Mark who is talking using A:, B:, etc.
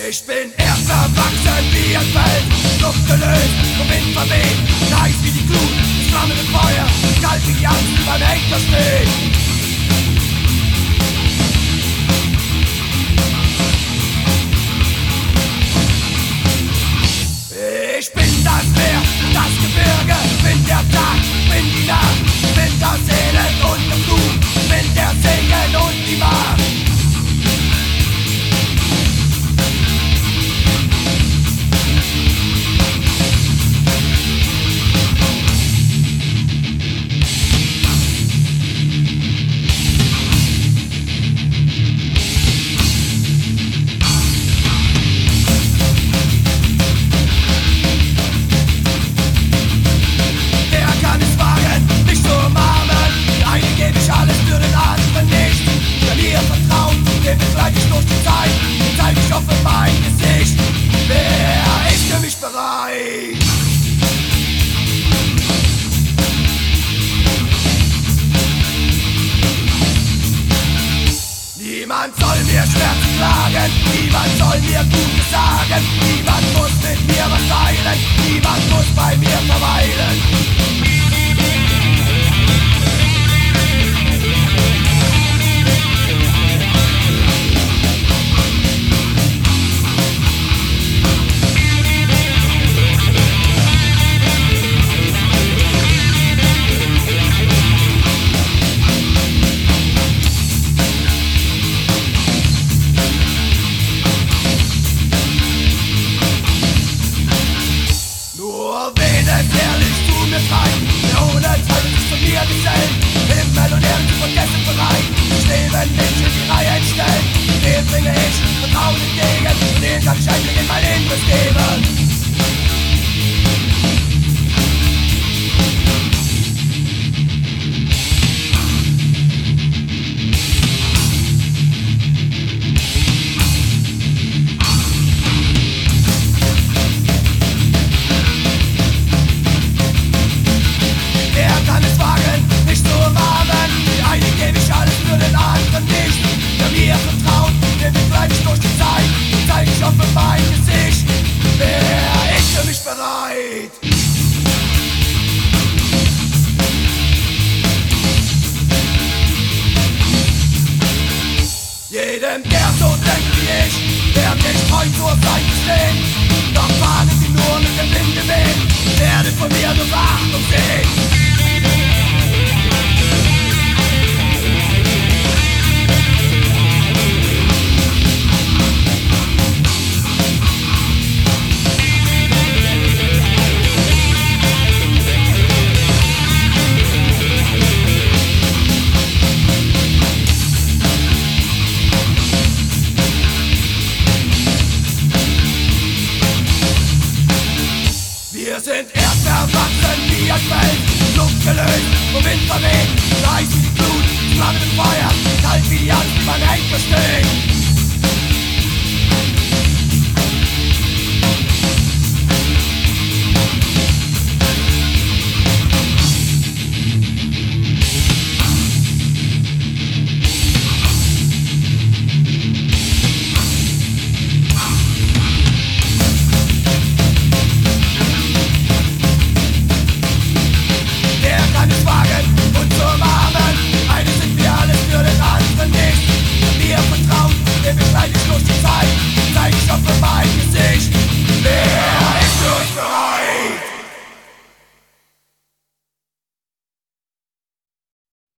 A: Ich bin erst erwachsen wie ein Feld, Luft gelöst, vom Wind verweht, heiß wie die Glut, das flammende Feuer, kalt wie die Angst, die beim Henker steht. Ich bin das Meer, das Gebirge, bin der Tag, bin die Nacht, bin das Elend und der Fluch, bin der Segen und die Macht. Niemand soll mir Schmerzen klagen, niemand soll mir Gutes sagen, niemand muss mit mir was teilen, niemand muss bei mir verweilen. Der ohne Zeit ist von mir gesellt, Himmel und Erde zu vergessen bereit. Ich lebe nicht in die Reihe entstellt, dem bringe ich Vertrauen entgegen und den kann ich endlich in mein Inneres geben. Jedem, der so denkt wie ich, werd ich treu zur Seite stehen. Doch fahnen sie nur mit dem Winde wehen, werde von mir nur Beachtung sehen. Wir sind erst erwachsen wie ein Feld, Luft gelöst, vom Wind verweht, heiß wie die Glut, flammende Feuer, kalt wie die Angst, die beim Henker steht.